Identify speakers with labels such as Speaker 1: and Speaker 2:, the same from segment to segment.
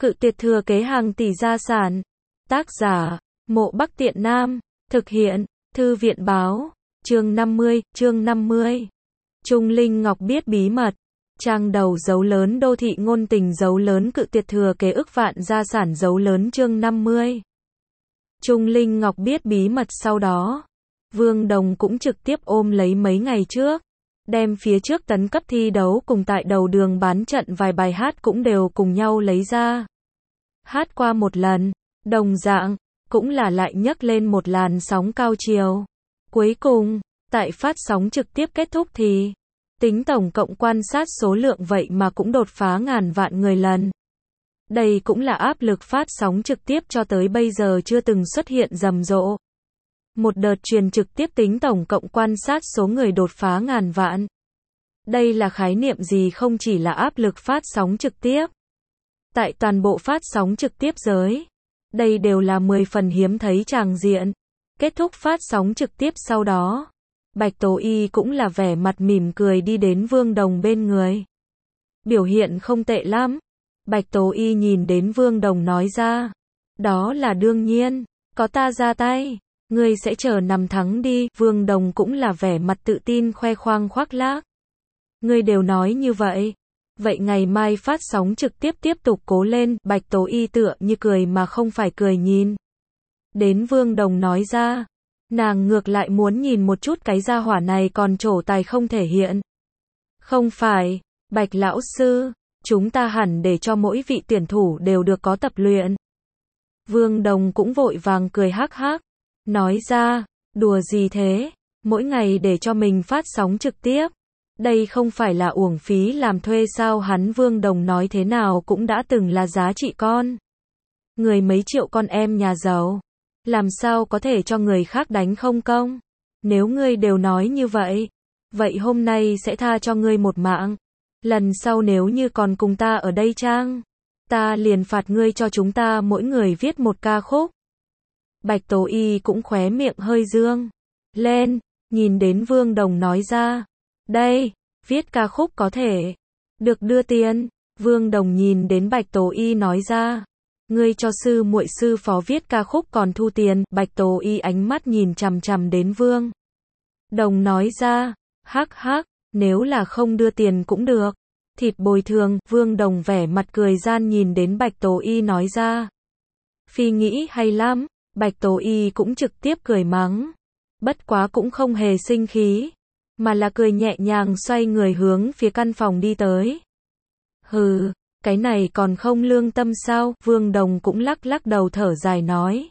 Speaker 1: Cự tuyệt thừa kế hàng tỷ gia sản. Tác giả, Mộ Bắc Tiện Nam. Thực hiện, Thư viện báo. Chương 50. Trung Linh Ngọc biết bí mật. Trang đầu dấu lớn đô thị ngôn tình dấu lớn cự tuyệt thừa kế ức vạn gia sản dấu lớn chương 50. Trung Linh Ngọc biết bí mật sau đó. Vương Đồng cũng trực tiếp ôm lấy mấy ngày trước. Đem phía trước tấn cấp thi đấu cùng tại đầu đường bán trận vài bài hát cũng đều cùng nhau lấy ra. Hát qua một lần, đồng dạng, cũng là lại nhấc lên một làn sóng cao chiều. Cuối cùng, tại phát sóng trực tiếp kết thúc thì, tính tổng cộng quan sát số lượng vậy mà cũng đột phá ngàn vạn người lần. Đây cũng là áp lực phát sóng trực tiếp cho tới bây giờ chưa từng xuất hiện rầm rộ. Một đợt truyền trực tiếp tính tổng cộng quan sát số người đột phá ngàn vạn. Đây là khái niệm gì không chỉ là áp lực phát sóng trực tiếp. Tại toàn bộ phát sóng trực tiếp giới, đây đều là 10 phần hiếm thấy tràng diện. Kết thúc phát sóng trực tiếp sau đó, Bạch Tố Y cũng là vẻ mặt mỉm cười đi đến Vương Đồng bên người. Biểu hiện không tệ lắm. Bạch Tố Y nhìn đến Vương Đồng nói ra. Đó là đương nhiên, có ta ra tay, ngươi sẽ chờ nằm thắng đi. Vương Đồng cũng là vẻ mặt tự tin khoe khoang khoác lác. Ngươi đều nói như vậy. Vậy ngày mai phát sóng trực tiếp tiếp tục cố lên. Bạch Tố Y tựa như cười mà không phải cười nhìn đến Vương Đồng nói ra. Nàng ngược lại muốn nhìn một chút cái gia hỏa này còn trổ tài không thể hiện. Không phải, Bạch lão sư, chúng ta hẳn để cho mỗi vị tuyển thủ đều được có tập luyện. Vương Đồng cũng vội vàng cười hắc hắc, nói ra, đùa gì thế, mỗi ngày để cho mình phát sóng trực tiếp. Đây không phải là uổng phí làm thuê sao? Hắn Vương Đồng nói thế nào cũng đã từng là giá trị con. Người mấy triệu con em nhà giàu, làm sao có thể cho người khác đánh không công? Nếu ngươi đều nói như vậy, vậy hôm nay sẽ tha cho ngươi một mạng. Lần sau nếu như còn cùng ta ở đây Trang, ta liền phạt ngươi cho chúng ta mỗi người viết một ca khúc. Bạch Tố Y cũng khóe miệng hơi dương lên, nhìn đến Vương Đồng nói ra. Đây, viết ca khúc có thể được đưa tiền. Vương Đồng nhìn đến Bạch Tố Y nói ra. Ngươi cho sư muội sư phó viết ca khúc còn thu tiền. Bạch Tố Y ánh mắt nhìn chằm chằm đến Vương Đồng nói ra. Hắc hắc, nếu là không đưa tiền cũng được. Thịt bồi thường. Vương Đồng vẻ mặt cười gian nhìn đến Bạch Tố Y nói ra. Phi nghĩ hay lắm. Bạch Tố Y cũng trực tiếp cười mắng. Bất quá cũng không hề sinh khí, mà là cười nhẹ nhàng xoay người hướng phía căn phòng đi tới. Hừ, cái này còn không lương tâm sao? Vương Đồng cũng lắc lắc đầu thở dài nói.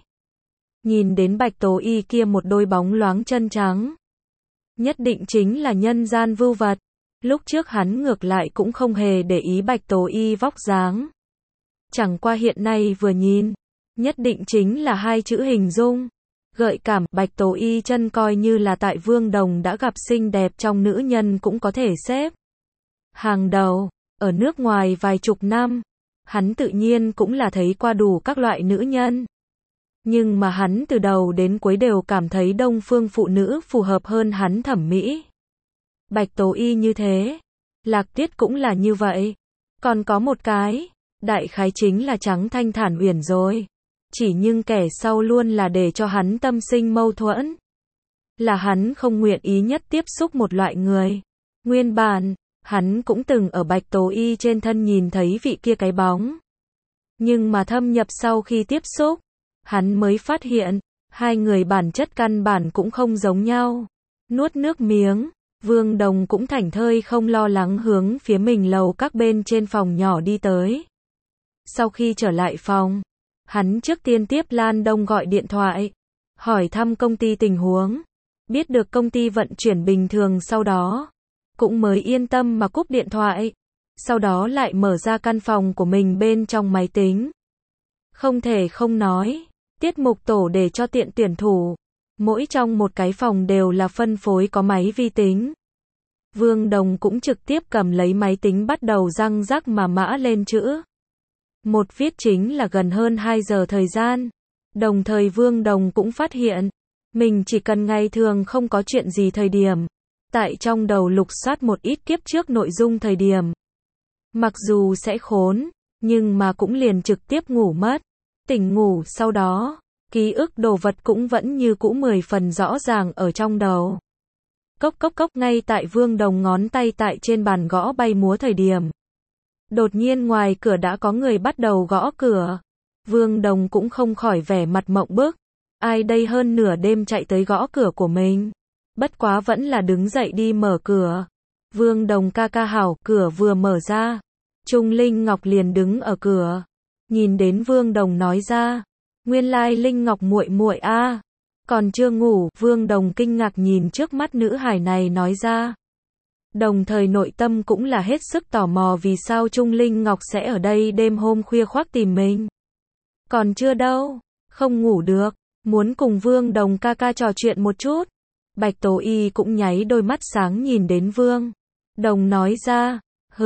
Speaker 1: Nhìn đến Bạch Tố Y kia một đôi bóng loáng chân trắng, nhất định chính là nhân gian vưu vật. Lúc trước hắn ngược lại cũng không hề để ý Bạch Tố Y vóc dáng. Chẳng qua hiện nay vừa nhìn, nhất định chính là hai chữ hình dung. Gợi cảm. Bạch Tố Y chân coi như là tại Vương Đồng đã gặp xinh đẹp trong nữ nhân cũng có thể xếp hàng đầu. Ở nước ngoài vài chục năm, hắn tự nhiên cũng là thấy qua đủ các loại nữ nhân. Nhưng mà hắn từ đầu đến cuối đều cảm thấy đông phương phụ nữ phù hợp hơn hắn thẩm mỹ. Bạch Tố Y như thế, Lạc Tuyết cũng là như vậy. Còn có một cái, đại khái chính là Trắng Thanh Thản Uyển rồi. Chỉ nhưng kẻ sau luôn là để cho hắn tâm sinh mâu thuẫn. Là hắn không nguyện ý nhất tiếp xúc một loại người. Nguyên bản, hắn cũng từng ở Bạch Tố Y trên thân nhìn thấy vị kia cái bóng. Nhưng mà thâm nhập sau khi tiếp xúc, hắn mới phát hiện, hai người bản chất căn bản cũng không giống nhau. Nuốt nước miếng, Vương Đồng cũng thảnh thơi không lo lắng hướng phía mình lầu các bên trên phòng nhỏ đi tới. Sau khi trở lại phòng, hắn trước tiên tiếp Lan Đông gọi điện thoại, hỏi thăm công ty tình huống. Biết được công ty vận chuyển bình thường sau đó, cũng mới yên tâm mà cúp điện thoại. Sau đó lại mở ra căn phòng của mình bên trong máy tính. Không thể không nói, tiết mục tổ để cho tiện tuyển thủ. Mỗi trong một cái phòng đều là phân phối có máy vi tính. Vương Đồng cũng trực tiếp cầm lấy máy tính bắt đầu răng rắc mà mã lên chữ. Một viết chính là gần hơn 2 giờ thời gian. Đồng thời Vương Đồng cũng phát hiện, mình chỉ cần ngày thường không có chuyện gì thời điểm, tại trong đầu lục soát một ít kiếp trước nội dung thời điểm. Mặc dù sẽ khốn, nhưng mà cũng liền trực tiếp ngủ mất. Tỉnh ngủ sau đó, ký ức đồ vật cũng vẫn như cũ 10 phần rõ ràng ở trong đầu. Cốc cốc cốc, ngay tại Vương Đồng ngón tay tại trên bàn gõ bay múa thời điểm. Đột nhiên ngoài cửa đã có người bắt đầu gõ cửa. Vương Đồng cũng không khỏi vẻ mặt mộng bức. Ai đây hơn nửa đêm chạy tới gõ cửa của mình. Bất quá vẫn là đứng dậy đi mở cửa. Vương Đồng ca ca hảo, cửa vừa mở ra. Trung Linh Ngọc liền đứng ở cửa. Nhìn đến Vương Đồng nói ra. Nguyên lai Linh Ngọc muội muội a, còn chưa ngủ. Vương Đồng kinh ngạc nhìn trước mắt nữ hài này nói ra. Đồng thời nội tâm cũng là hết sức tò mò vì sao Trung Linh Ngọc sẽ ở đây đêm hôm khuya khoác tìm mình. Còn chưa đâu, không ngủ được, muốn cùng Vương Đồng ca ca trò chuyện một chút. Bạch Tố Y cũng nháy đôi mắt sáng nhìn đến Vương Đồng nói ra,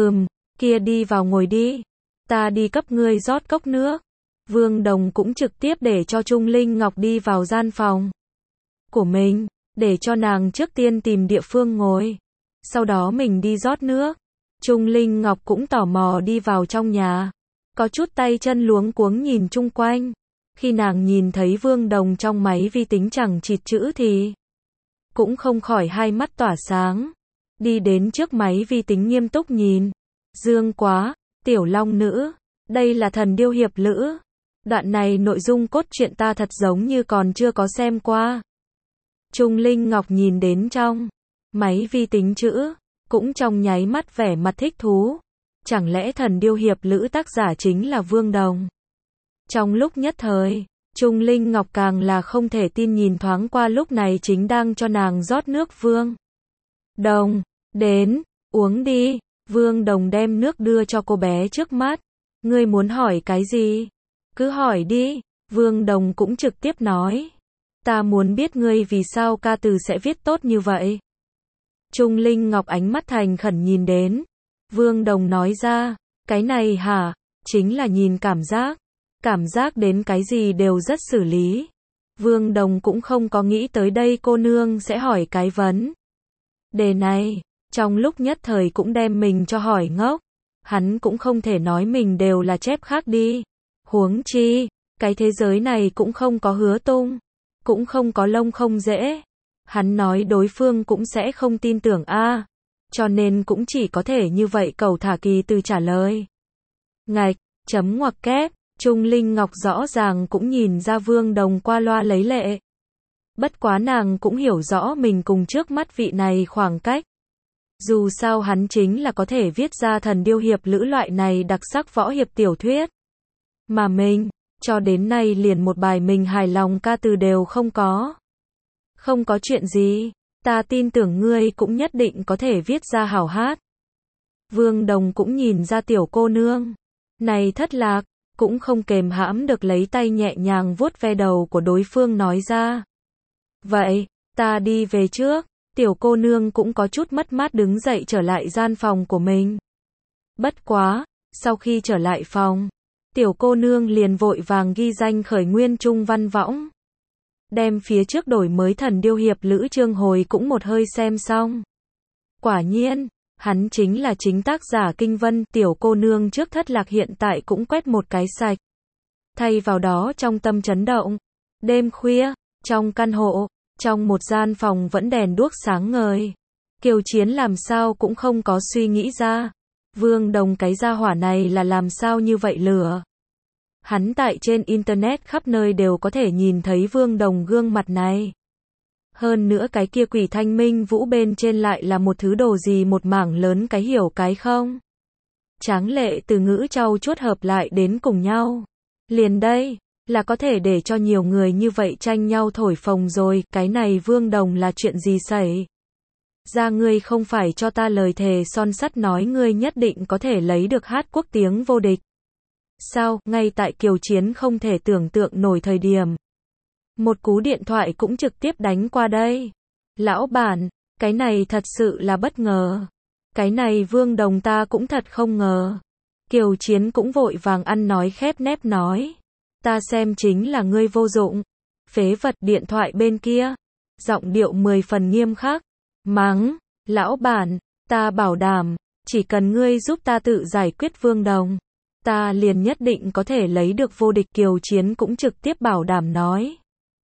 Speaker 1: kia đi vào ngồi đi, ta đi cấp ngươi rót cốc nước. Vương Đồng cũng trực tiếp để cho Trung Linh Ngọc đi vào gian phòng của mình, để cho nàng trước tiên tìm địa phương ngồi, sau đó mình đi rót nước. Trung Linh Ngọc cũng tò mò đi vào trong nhà, có chút tay chân luống cuống nhìn chung quanh. Khi nàng nhìn thấy Vương Đồng trong máy vi tính chẳng chịt chữ thì cũng không khỏi hai mắt tỏa sáng, đi đến trước máy vi tính nghiêm túc nhìn. Dương quá, tiểu long nữ, đây là Thần Điêu hiệp lữ. Đoạn này nội dung cốt truyện ta thật giống như còn chưa có xem qua. Trung Linh Ngọc nhìn đến trong máy vi tính chữ, cũng trong nháy mắt vẻ mặt thích thú. Chẳng lẽ Thần Điêu hiệp lữ tác giả chính là Vương Đồng? Trong lúc nhất thời, Trung Linh Ngọc càng là không thể tin nhìn thoáng qua lúc này chính đang cho nàng rót nước Vương Đồng. Đến, uống đi. Vương Đồng đem nước đưa cho cô bé trước mắt. Ngươi muốn hỏi cái gì? Cứ hỏi đi. Vương Đồng cũng trực tiếp nói. Ta muốn biết ngươi vì sao ca từ sẽ viết tốt như vậy. Trung Linh Ngọc ánh mắt thành khẩn nhìn đến. Vương Đồng nói ra, cái này hả? Chính là nhìn cảm giác đến cái gì đều rất xử lý. Vương Đồng cũng không có nghĩ tới đây cô nương sẽ hỏi cái vấn đề này. Trong lúc nhất thời cũng đem mình cho hỏi ngốc. Hắn cũng không thể nói mình đều là chép khác đi. Huống chi, cái thế giới này cũng không có hứa tung, cũng không có lông không dễ. Hắn nói đối phương cũng sẽ không tin tưởng a, cho nên cũng chỉ có thể như vậy cầu thả kỳ từ trả lời. Ngạch, chấm ngoặc kép, Trung Linh Ngọc rõ ràng cũng nhìn ra Vương Đồng qua loa lấy lệ. Bất quá nàng cũng hiểu rõ mình cùng trước mắt vị này khoảng cách. Dù sao hắn chính là có thể viết ra Thần Điêu hiệp lữ loại này đặc sắc võ hiệp tiểu thuyết. Mà mình, cho đến nay liền một bài mình hài lòng ca từ đều không có. Không có chuyện gì, ta tin tưởng ngươi cũng nhất định có thể viết ra hảo hát. Vương Đồng cũng nhìn ra tiểu cô nương này thất lạc, cũng không kềm hãm được lấy tay nhẹ nhàng vuốt ve đầu của đối phương nói ra. Vậy, ta đi về trước. Tiểu cô nương cũng có chút mất mát đứng dậy trở lại gian phòng của mình. Bất quá, sau khi trở lại phòng, tiểu cô nương liền vội vàng ghi danh khởi nguyên trung văn võng. Đem phía trước đổi mới Thần Điêu hiệp lữ chương hồi cũng một hơi xem xong. Quả nhiên, hắn chính là chính tác giả Kinh Vân. Tiểu cô nương trước thất lạc hiện tại cũng quét một cái sạch. Thay vào đó trong tâm chấn động. Đêm khuya, trong căn hộ, trong một gian phòng vẫn đèn đuốc sáng ngời. Kiều Chiến làm sao cũng không có suy nghĩ ra. Vương Đồng cái gia hỏa này là làm sao như vậy lửa. Hắn tại trên internet khắp nơi đều có thể nhìn thấy Vương Đồng gương mặt này. Hơn nữa cái kia quỷ thanh minh vũ bên trên lại là một thứ đồ gì một mảng lớn cái hiểu cái không. Tráng lệ từ ngữ trau chuốt hợp lại đến cùng nhau. Liền đây, là có thể để cho nhiều người như vậy tranh nhau thổi phồng rồi, cái này Vương Đồng là chuyện gì xảy ra? Ngươi không phải cho ta lời thề son sắt nói ngươi nhất định có thể lấy được hát quốc tiếng vô địch. Sao, ngay tại Kiều Chiến không thể tưởng tượng nổi thời điểm. Một cú điện thoại cũng trực tiếp đánh qua đây. Lão bản, cái này thật sự là bất ngờ. Cái này Vương Đồng ta cũng thật không ngờ. Kiều Chiến cũng vội vàng ăn nói khép nép nói. Ta xem chính là ngươi vô dụng. Phế vật. Điện thoại bên kia, giọng điệu 10 phần nghiêm khắc. Mắng, lão bản, ta bảo đảm, chỉ cần ngươi giúp ta tự giải quyết Vương Đồng. ta liền nhất định có thể lấy được vô địch. Kiều Chiến cũng trực tiếp bảo đảm nói.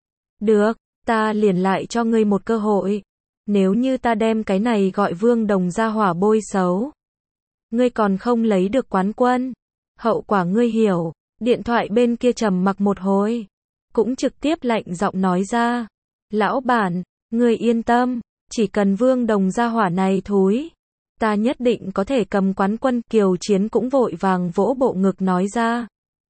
Speaker 1: Được, ta liền lại cho ngươi một cơ hội. Nếu như ta đem cái này gọi Vương Đồng ra hỏa bôi xấu, ngươi còn không lấy được quán quân, hậu quả ngươi hiểu. Điện thoại bên kia trầm mặc một hồi, cũng trực tiếp lạnh giọng nói ra. Lão bản, ngươi yên tâm, chỉ cần Vương Đồng ra hỏa này thúi, ta nhất định có thể cầm quán quân. Kiều Chiến cũng vội vàng vỗ bộ ngực nói ra.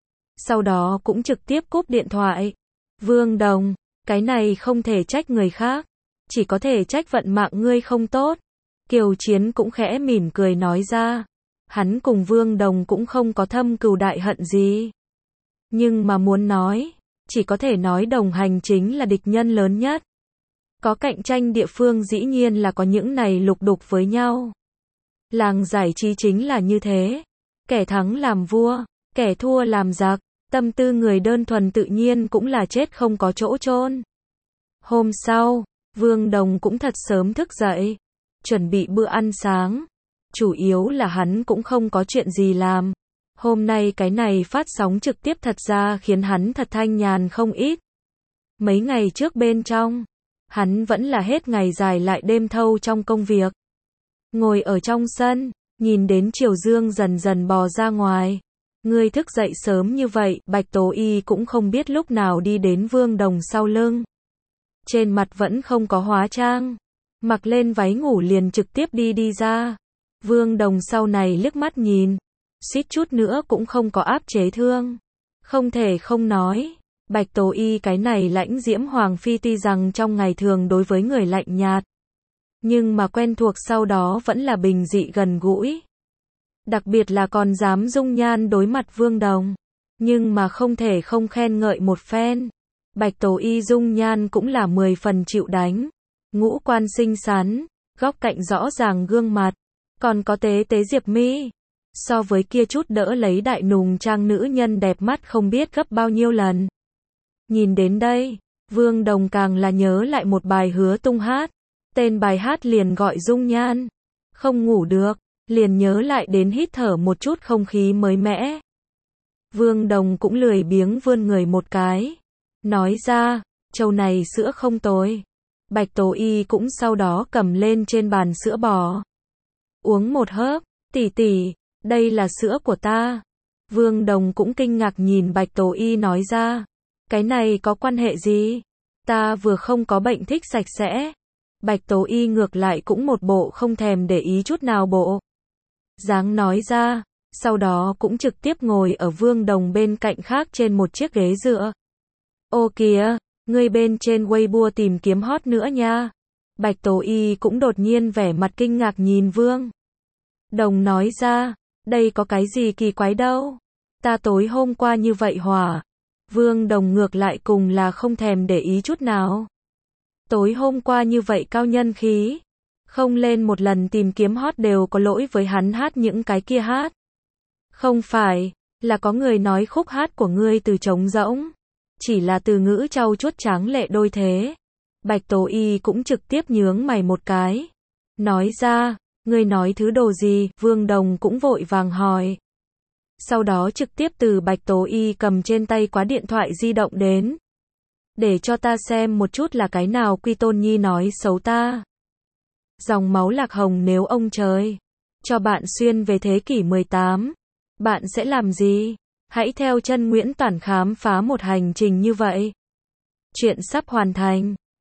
Speaker 1: Sau đó cũng trực tiếp cúp điện thoại. Vương Đồng, cái này không thể trách người khác, chỉ có thể trách vận mạng ngươi không tốt. Kiều Chiến cũng khẽ mỉm cười nói ra. Hắn cùng Vương Đồng cũng không có thâm cừu đại hận gì. Nhưng mà muốn nói, chỉ có thể nói đồng hành chính là địch nhân lớn nhất. Có cạnh tranh địa phương dĩ nhiên là có những này lục đục với nhau. Làng giải trí chính là như thế. Kẻ thắng làm vua, kẻ thua làm giặc. Tâm tư người đơn thuần tự nhiên cũng là chết không có chỗ chôn. Hôm sau, Vương Đồng cũng thật sớm thức dậy, chuẩn bị bữa ăn sáng. Chủ yếu là hắn cũng không có chuyện gì làm. Hôm nay cái này phát sóng trực tiếp thật ra khiến hắn thật thanh nhàn không ít. Mấy ngày trước bên trong, hắn vẫn là hết ngày dài lại đêm thâu trong công việc. Ngồi ở trong sân, nhìn đến chiều dương dần dần bò ra ngoài. Ngươi thức dậy sớm như vậy, Bạch Tố Y cũng không biết lúc nào đi đến Vương Đồng sau lưng. Trên mặt vẫn không có hóa trang, mặc lên váy ngủ liền trực tiếp đi ra. Vương Đồng sau này liếc mắt nhìn, suýt chút nữa cũng không có áp chế thương. Không thể không nói, Bạch Tố Y cái này lãnh diễm hoàng phi tuy rằng trong ngày thường đối với người lạnh nhạt, nhưng mà quen thuộc sau đó vẫn là bình dị gần gũi. Đặc biệt là còn dám dung nhan đối mặt Vương Đồng. Nhưng mà không thể không khen ngợi một phen. Bạch Tố Y dung nhan cũng là 10 phần chịu đánh. Ngũ quan xinh xắn, góc cạnh rõ ràng gương mặt, còn có tế diệp mi. So với kia chút đỡ lấy đại nùng trang nữ nhân đẹp mắt không biết gấp bao nhiêu lần. Nhìn đến đây, Vương Đồng càng là nhớ lại một bài Hứa Tung hát. Tên bài hát liền gọi Dung Nhan. Không ngủ được, liền nhớ lại đến hít thở một chút không khí mới mẻ. Vương Đồng cũng lười biếng vươn người một cái, nói ra, trâu này sữa không tồi. Bạch Tố Y cũng sau đó cầm lên trên bàn sữa bò. Uống một hớp, tỷ tỷ, đây là sữa của ta. Vương Đồng cũng kinh ngạc nhìn Bạch Tố Y nói ra, cái này có quan hệ gì? Ta vừa không có bệnh thích sạch sẽ. Bạch Tố Y ngược lại cũng một bộ không thèm để ý chút nào bộ dáng nói ra, sau đó cũng trực tiếp ngồi ở Vương Đồng bên cạnh khác trên một chiếc ghế dựa. Ô kìa, ngươi bên trên Weibo tìm kiếm hot nữa nha. Bạch Tố Y cũng đột nhiên vẻ mặt kinh ngạc nhìn Vương Đồng nói ra, đây có cái gì kỳ quái đâu. Ta tối hôm qua như vậy hỏa. Vương Đồng ngược lại cùng là không thèm để ý chút nào. Tối hôm qua như vậy cao nhân khí. Không lên một lần tìm kiếm hot đều có lỗi với hắn hát những cái kia hát. Không phải, là có người nói khúc hát của ngươi từ trống rỗng. Chỉ là từ ngữ trau chuốt tráng lệ đôi thế. Bạch Tố Y cũng trực tiếp nhướng mày một cái. Nói ra, ngươi nói thứ đồ gì? Vương Đồng cũng vội vàng hỏi. Sau đó trực tiếp từ Bạch Tố Y cầm trên tay quá điện thoại di động đến. Để cho ta xem một chút là cái nào Quy Tôn Nhi nói xấu ta. Dòng máu lạc hồng nếu ông trời cho bạn xuyên về thế kỷ 18, bạn sẽ làm gì? Hãy theo chân Nguyễn Toản khám phá một hành trình như vậy. Chuyện sắp hoàn thành.